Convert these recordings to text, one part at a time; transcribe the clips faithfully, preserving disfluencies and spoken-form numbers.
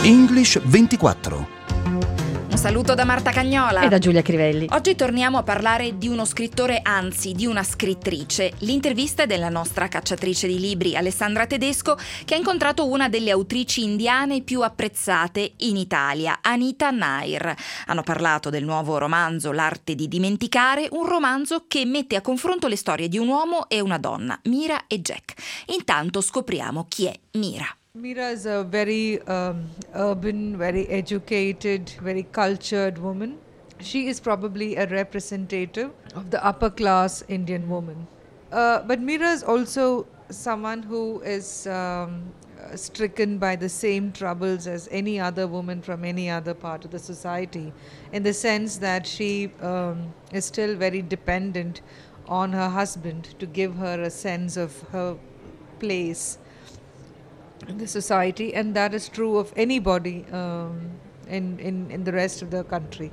English ventiquattro. Un saluto da Marta Cagnola e da Giulia Crivelli. Oggi torniamo a parlare di uno scrittore, anzi di una scrittrice. L'intervista è della nostra cacciatrice di libri, Alessandra Tedesco, che ha incontrato una delle autrici indiane più apprezzate in Italia, Anita Nair. Hanno parlato del nuovo romanzo L'arte di dimenticare, un romanzo che mette a confronto le storie di un uomo e una donna, Mira e Jack. Intanto scopriamo chi è Mira. Mira is a very um, urban, very educated, very cultured woman. She is probably a representative of the upper class Indian woman. Uh, but Mira is also someone who is um, stricken by the same troubles as any other woman from any other part of the society, in the sense that she um, is still very dependent on her husband to give her a sense of her place in the society, and that is true of anybody um, in, in, in the rest of the country.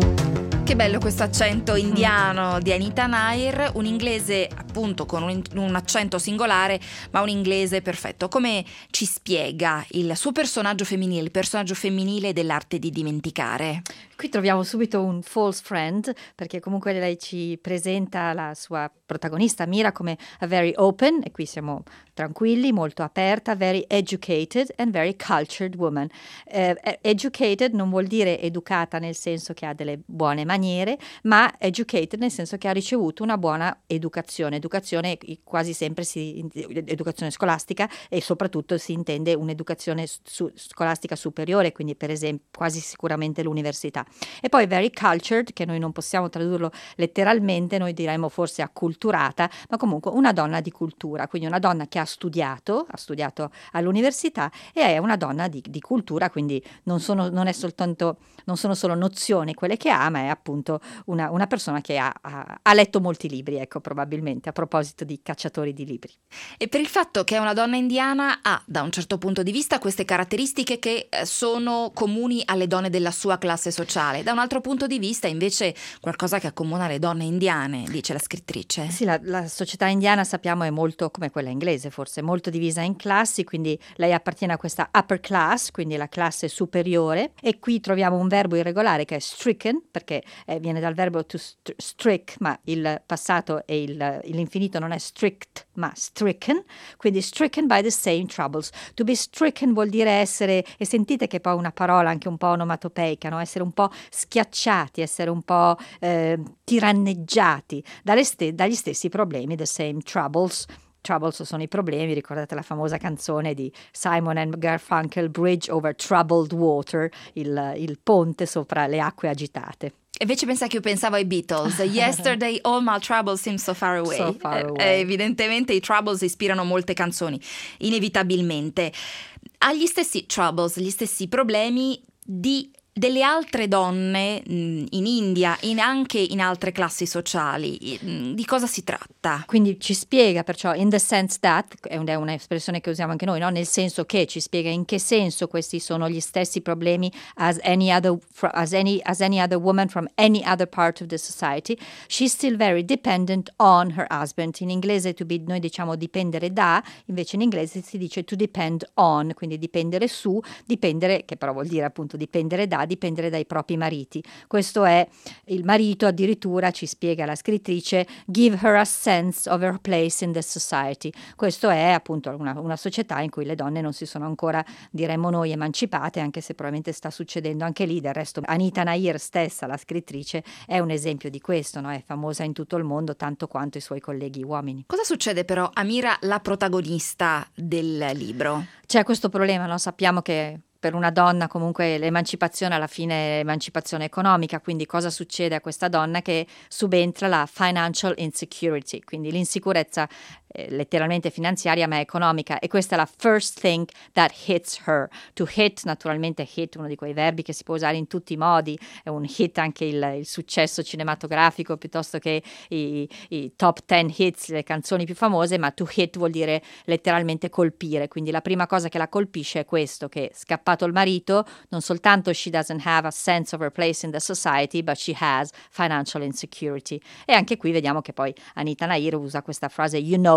Che bello questo accento indiano di Anita Nair, un inglese appunto con un, un accento singolare, ma un inglese perfetto. Come ci spiega il suo personaggio femminile, il personaggio femminile dell'arte di dimenticare? Qui troviamo subito un false friend, perché comunque lei ci presenta la sua protagonista Mira come a very open, e qui siamo tranquilli, molto aperta, very educated and very cultured woman. Uh, educated non vuol dire educata nel senso che ha delle buone maniere, ma educated nel senso che ha ricevuto una buona educazione. Educazione quasi sempre si educazione scolastica, e soprattutto si intende un'educazione su, scolastica superiore, quindi per esempio quasi sicuramente l'università. E poi very cultured, che noi non possiamo tradurlo letteralmente, noi diremmo forse acculturata, ma comunque una donna di cultura, quindi una donna che ha studiato, ha studiato all'università e è una donna di, di cultura, quindi non sono, non è soltanto, non sono solo nozioni quelle che ha, ma è appunto una, una persona che ha, ha, ha letto molti libri, ecco, probabilmente, a proposito di cacciatori di libri. E per il fatto che è una donna indiana ha, da un certo punto di vista, queste caratteristiche che sono comuni alle donne della sua classe sociale. Da un altro punto di vista, invece, qualcosa che accomuna le donne indiane, dice la scrittrice. Sì, la, la società indiana, sappiamo, è molto come quella inglese, forse molto divisa in classi, quindi lei appartiene a questa upper class, quindi la classe superiore, e qui troviamo un verbo irregolare che è stricken, perché eh, viene dal verbo to st- strick, ma il passato e il, l'infinito non è strict, ma stricken, quindi stricken by the same troubles. To be stricken vuol dire essere, e sentite che poi è una parola anche un po' onomatopeica, no? Essere un po' schiacciati, essere un po' eh, tiranneggiati dalle ste- dagli stessi problemi, the same troubles. Troubles sono i problemi, ricordate la famosa canzone di Simon and Garfunkel, Bridge over Troubled Water, il, il ponte sopra le acque agitate. Invece pensa che io pensavo ai Beatles, Yesterday all my troubles seem so far away. So far away. Eh, evidentemente i Troubles ispirano molte canzoni, inevitabilmente. Ha gli stessi troubles, gli stessi problemi di delle altre donne mh, in India, in, anche in altre classi sociali. Mh, di cosa si tratta? Quindi ci spiega, perciò, in the sense that, è un'espressione che usiamo anche noi, no? Nel senso che, ci spiega in che senso questi sono gli stessi problemi as any other, as any, as any other woman from any other part of the society. She's still very dependent on her husband. In inglese to be, noi diciamo dipendere da, invece in inglese si dice to depend on, quindi dipendere su, dipendere, che però vuol dire appunto dipendere da, dipendere dai propri mariti. Questo è il marito, addirittura ci spiega la scrittrice, give her a sense of her place in the society. Questo è appunto una, una società in cui le donne non si sono ancora, diremmo noi, emancipate, anche se probabilmente sta succedendo anche lì. Del resto Anita Nair stessa, la scrittrice, è un esempio di questo, no? È famosa in tutto il mondo tanto quanto i suoi colleghi uomini. Cosa succede però a Mira, la protagonista del libro? C'è questo problema, no? Sappiamo che per una donna comunque l'emancipazione alla fine è emancipazione economica, quindi cosa succede a questa donna? Che subentra la financial insecurity, quindi l'insicurezza eh, letteralmente finanziaria ma economica, e questa è la first thing that hits her. To hit, naturalmente hit, uno di quei verbi che si può usare in tutti i modi, è un hit anche il, il successo cinematografico piuttosto che i, i top ten hits, le canzoni più famose, ma to hit vuol dire letteralmente colpire, quindi la prima cosa che la colpisce è questo, che scappato il marito, non soltanto she doesn't have a sense of her place in the society, but she has financial insecurity. E anche qui vediamo che poi Anita Nair usa questa frase you know,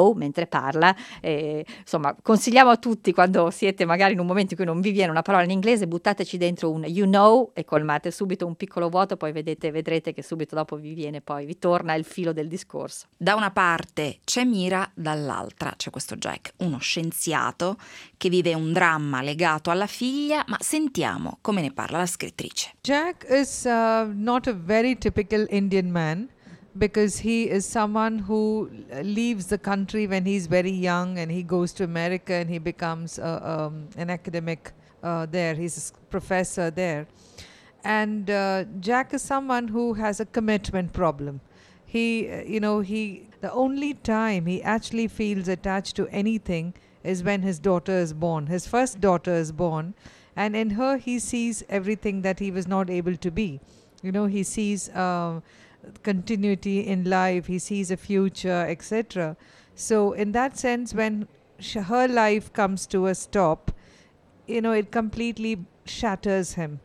know mentre parla. Eh, insomma, consigliamo a tutti, quando siete magari in un momento in cui non vi viene una parola in inglese, buttateci dentro un you know e colmate subito un piccolo vuoto, poi vedete, vedrete che subito dopo vi viene, poi vi torna il filo del discorso. Da una parte c'è Mira, dall'altra c'è questo Jack, uno scienziato che vive un dramma legato alla figlia, ma sentiamo come ne parla la scrittrice. Jack is uh, not a very typical Indian man, because he is someone who leaves the country when he's very young and he goes to America and he becomes uh, um, an academic uh, there. He's a professor there. And uh, Jack is someone who has a commitment problem. He, uh, you know, he the only time he actually feels attached to anything is when his daughter is born. His first daughter is born, and in her he sees everything that he was not able to be. You know, he sees uh, continuity in life, he sees a future, et cetera. So in that sense, when sh- her life comes to a stop, you know, it completely shatters him.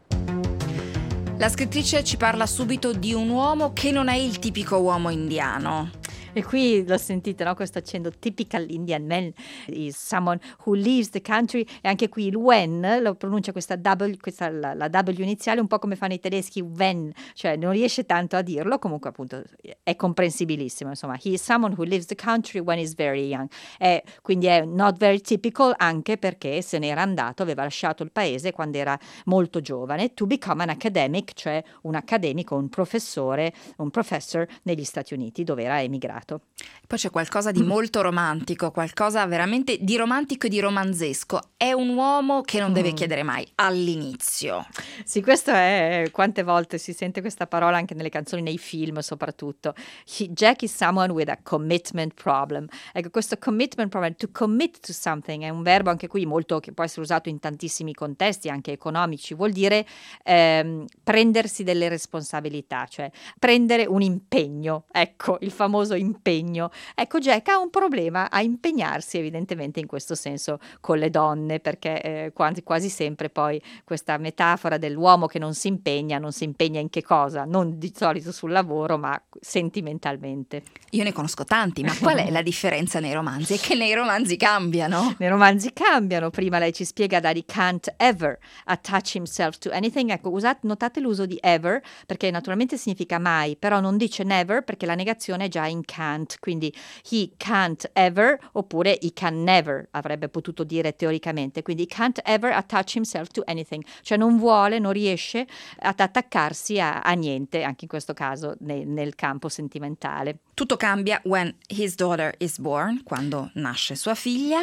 La scrittrice ci parla subito di un uomo che non è il tipico uomo indiano. E qui lo sentite, no? Questo accento typical Indian man is someone who leaves the country, e anche qui il when lo pronuncia questa W, questa, la, la W iniziale, un po' come fanno i tedeschi when, cioè non riesce tanto a dirlo, comunque appunto è comprensibilissimo, insomma, he is someone who leaves the country when is very young, è, quindi è not very typical, anche perché se n'era andato, aveva lasciato il paese quando era molto giovane, to become an academic, cioè un accademico, un professore, un professor negli Stati Uniti, dove era emigrato. Poi c'è qualcosa di molto romantico, qualcosa veramente di romantico e di romanzesco. È un uomo che non deve chiedere mai all'inizio. Sì, questo è, quante volte si sente questa parola anche nelle canzoni, nei film soprattutto. He, Jack is someone with a commitment problem. Ecco, questo commitment problem, to commit to something, è un verbo anche qui molto, che può essere usato in tantissimi contesti, anche economici, vuol dire ehm, prendersi delle responsabilità, cioè prendere un impegno, ecco, il famoso impegno. Ecco, Jack ha un problema a impegnarsi evidentemente in questo senso con le donne, perché eh, quasi, quasi sempre poi questa metafora dell'uomo che non si impegna, non si impegna in che cosa? Non di solito sul lavoro, ma sentimentalmente. Io ne conosco tanti, ma qual è la differenza nei romanzi? È che nei romanzi cambiano. Nei romanzi cambiano. Prima lei ci spiega that he can't ever attach himself to anything. Ecco, usate, notate l'uso di ever, perché naturalmente significa mai, però non dice never perché la negazione è già in can't, quindi he can't ever, oppure he can never avrebbe potuto dire teoricamente, quindi he can't ever attach himself to anything, cioè non vuole, non riesce ad attaccarsi a, a niente, anche in questo caso nel, nel campo sentimentale. Tutto cambia when his daughter is born, quando nasce sua figlia.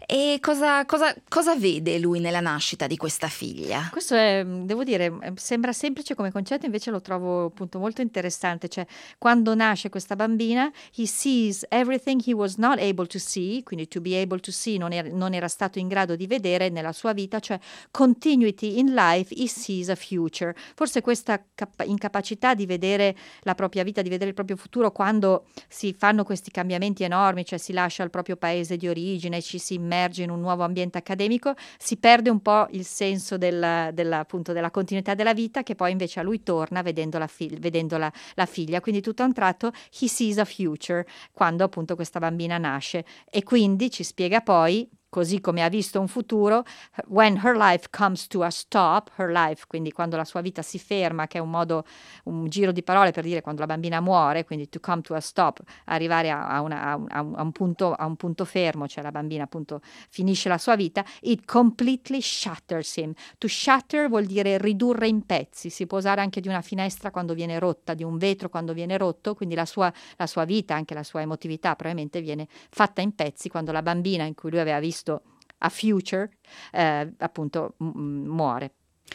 E cosa, cosa, cosa vede lui nella nascita di questa figlia? Questo è, devo dire, sembra semplice come concetto, invece lo trovo appunto molto interessante. Cioè, quando nasce questa bambina, he sees everything he was not able to see, quindi to be able to see non era, non era stato in grado di vedere nella sua vita, cioè continuity in life, he sees a future. Forse questa cap- incapacità di vedere la propria vita, di vedere il proprio futuro quando si fanno questi cambiamenti enormi, cioè si lascia il proprio paese di origine, ci si immerge in un nuovo ambiente accademico, si perde un po' il senso della, della, appunto, della continuità della vita, che poi invece a lui torna vedendo la, fi- vedendo la, la figlia, quindi tutto a un tratto he sees a future quando appunto questa bambina nasce, e quindi ci spiega poi, così come ha visto un futuro, when her life comes to a stop, her life, quindi quando la sua vita si ferma, che è un modo, un giro di parole per dire quando la bambina muore, quindi to come to a stop, arrivare a, a, una, a, un, a, un punto, a un punto fermo, cioè la bambina appunto finisce la sua vita, it completely shatters him. To shatter vuol dire ridurre in pezzi, si può usare anche di una finestra quando viene rotta, di un vetro quando viene rotto, quindi la sua, la sua vita, anche la sua emotività probabilmente viene fatta in pezzi quando la bambina in cui lui aveva visto a future eh, appunto m- muore.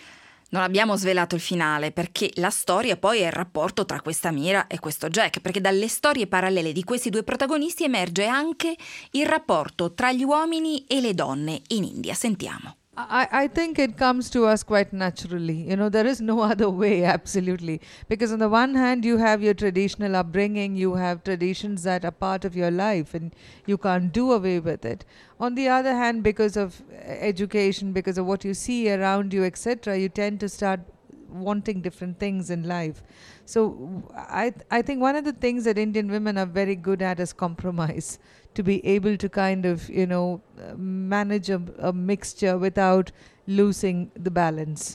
Non abbiamo svelato il finale, perché la storia poi è il rapporto tra questa Mira e questo Jack, perché dalle storie parallele di questi due protagonisti emerge anche il rapporto tra gli uomini e le donne in India. Sentiamo. I, I think it comes to us quite naturally. You know, there is no other way, absolutely. Because on the one hand, you have your traditional upbringing, you have traditions that are part of your life, and you can't do away with it. On the other hand, because of education, because of what you see around you, et cetera, you tend to start wanting different things in life. So I I think one of the things that Indian women are very good at is compromise, to be able to kind of, you know, uh, manage a, a mixture without losing the balance.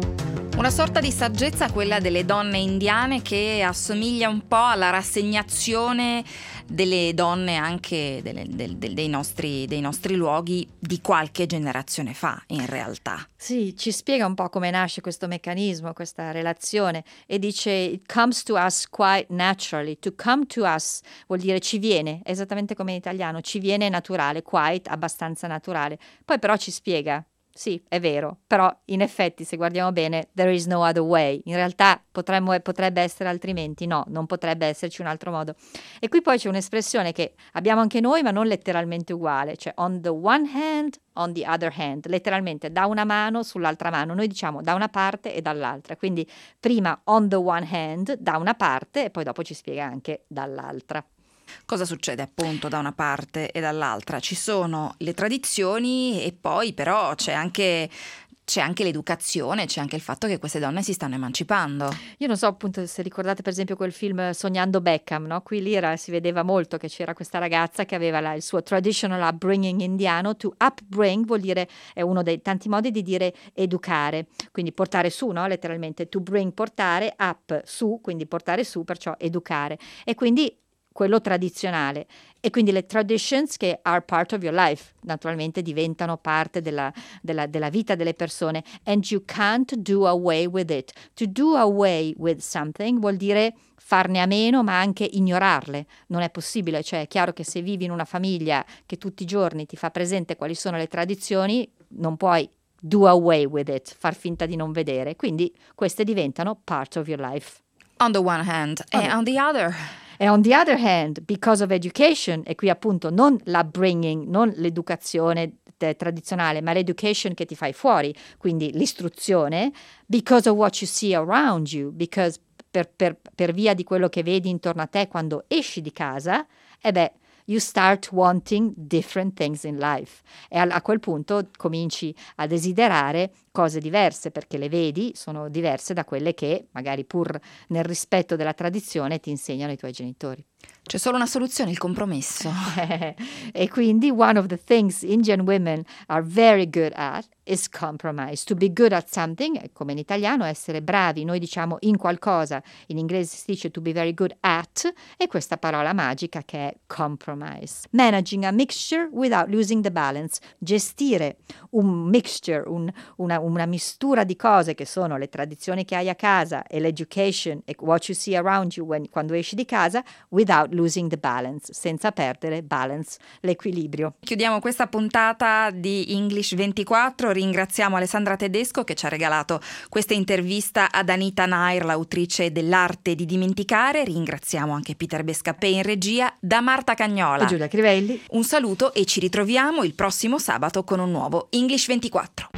Una sorta di saggezza, quella delle donne indiane, che assomiglia un po' alla rassegnazione delle donne anche delle, del, del, dei, nostri, dei nostri luoghi di qualche generazione fa, in realtà. Sì, ci spiega un po' come nasce questo meccanismo, questa relazione, e dice it comes to us quite naturally. To come to us vuol dire ci viene, esattamente come in italiano, ci viene naturale, quite, abbastanza naturale. Poi però ci spiega. Sì, è vero, però in effetti se guardiamo bene there is no other way, in realtà potremmo, potrebbe essere altrimenti, no, non potrebbe esserci un altro modo. E qui poi c'è un'espressione che abbiamo anche noi ma non letteralmente uguale, cioè on the one hand, on the other hand, letteralmente da una mano sull'altra mano, noi diciamo da una parte e dall'altra, quindi prima on the one hand, da una parte, e poi dopo ci spiega anche dall'altra. Cosa succede appunto da una parte e dall'altra? Ci sono le tradizioni e poi però c'è anche, c'è anche l'educazione, c'è anche il fatto che queste donne si stanno emancipando. Io non so appunto se ricordate per esempio quel film Sognando Beckham, no? Qui lì era, si vedeva molto che c'era questa ragazza che aveva la, il suo traditional upbringing indiano. To upbring vuol dire, è uno dei tanti modi di dire educare, quindi portare su, no? Letteralmente to bring, portare, up, su, quindi portare su, perciò educare. E quindi quello tradizionale, e quindi le traditions che are part of your life naturalmente diventano parte della, della, della vita delle persone, and you can't do away with it. To do away with something vuol dire farne a meno ma anche ignorarle, non è possibile, cioè è chiaro che se vivi in una famiglia che tutti i giorni ti fa presente quali sono le tradizioni, non puoi do away with it, far finta di non vedere, quindi queste diventano part of your life. On the one hand, On and the- on the other. E on the other hand, because of education, e qui appunto non l'upbringing, non l'educazione te- tradizionale, ma l'education che ti fai fuori, quindi l'istruzione, because of what you see around you, because per, per, per via di quello che vedi intorno a te quando esci di casa, e beh, you start wanting different things in life. E a, a quel punto cominci a desiderare cose diverse, perché le vedi sono diverse da quelle che, magari pur nel rispetto della tradizione, ti insegnano i tuoi genitori. C'è solo una soluzione, il compromesso. E quindi one of the things Indian women are very good at is compromise. To be good at something, come in italiano, essere bravi, noi diciamo in qualcosa, in inglese si dice to be very good at, e questa parola magica che è compromise. Managing a mixture without losing the balance. Gestire un mixture, un, una, una mistura di cose che sono le tradizioni che hai a casa e l'education e what you see around you when, quando esci di casa, without losing the balance, senza perdere balance, l'equilibrio. Chiudiamo questa puntata di English ventiquattro. Ringraziamo Alessandra Tedesco che ci ha regalato questa intervista ad Anita Nair, l'autrice dell'Arte di dimenticare. Ringraziamo anche Peter Bescapè in regia. Da Marta Cagnola E Giulia Crivelli. un saluto e ci ritroviamo il prossimo sabato con un nuovo English ventiquattro.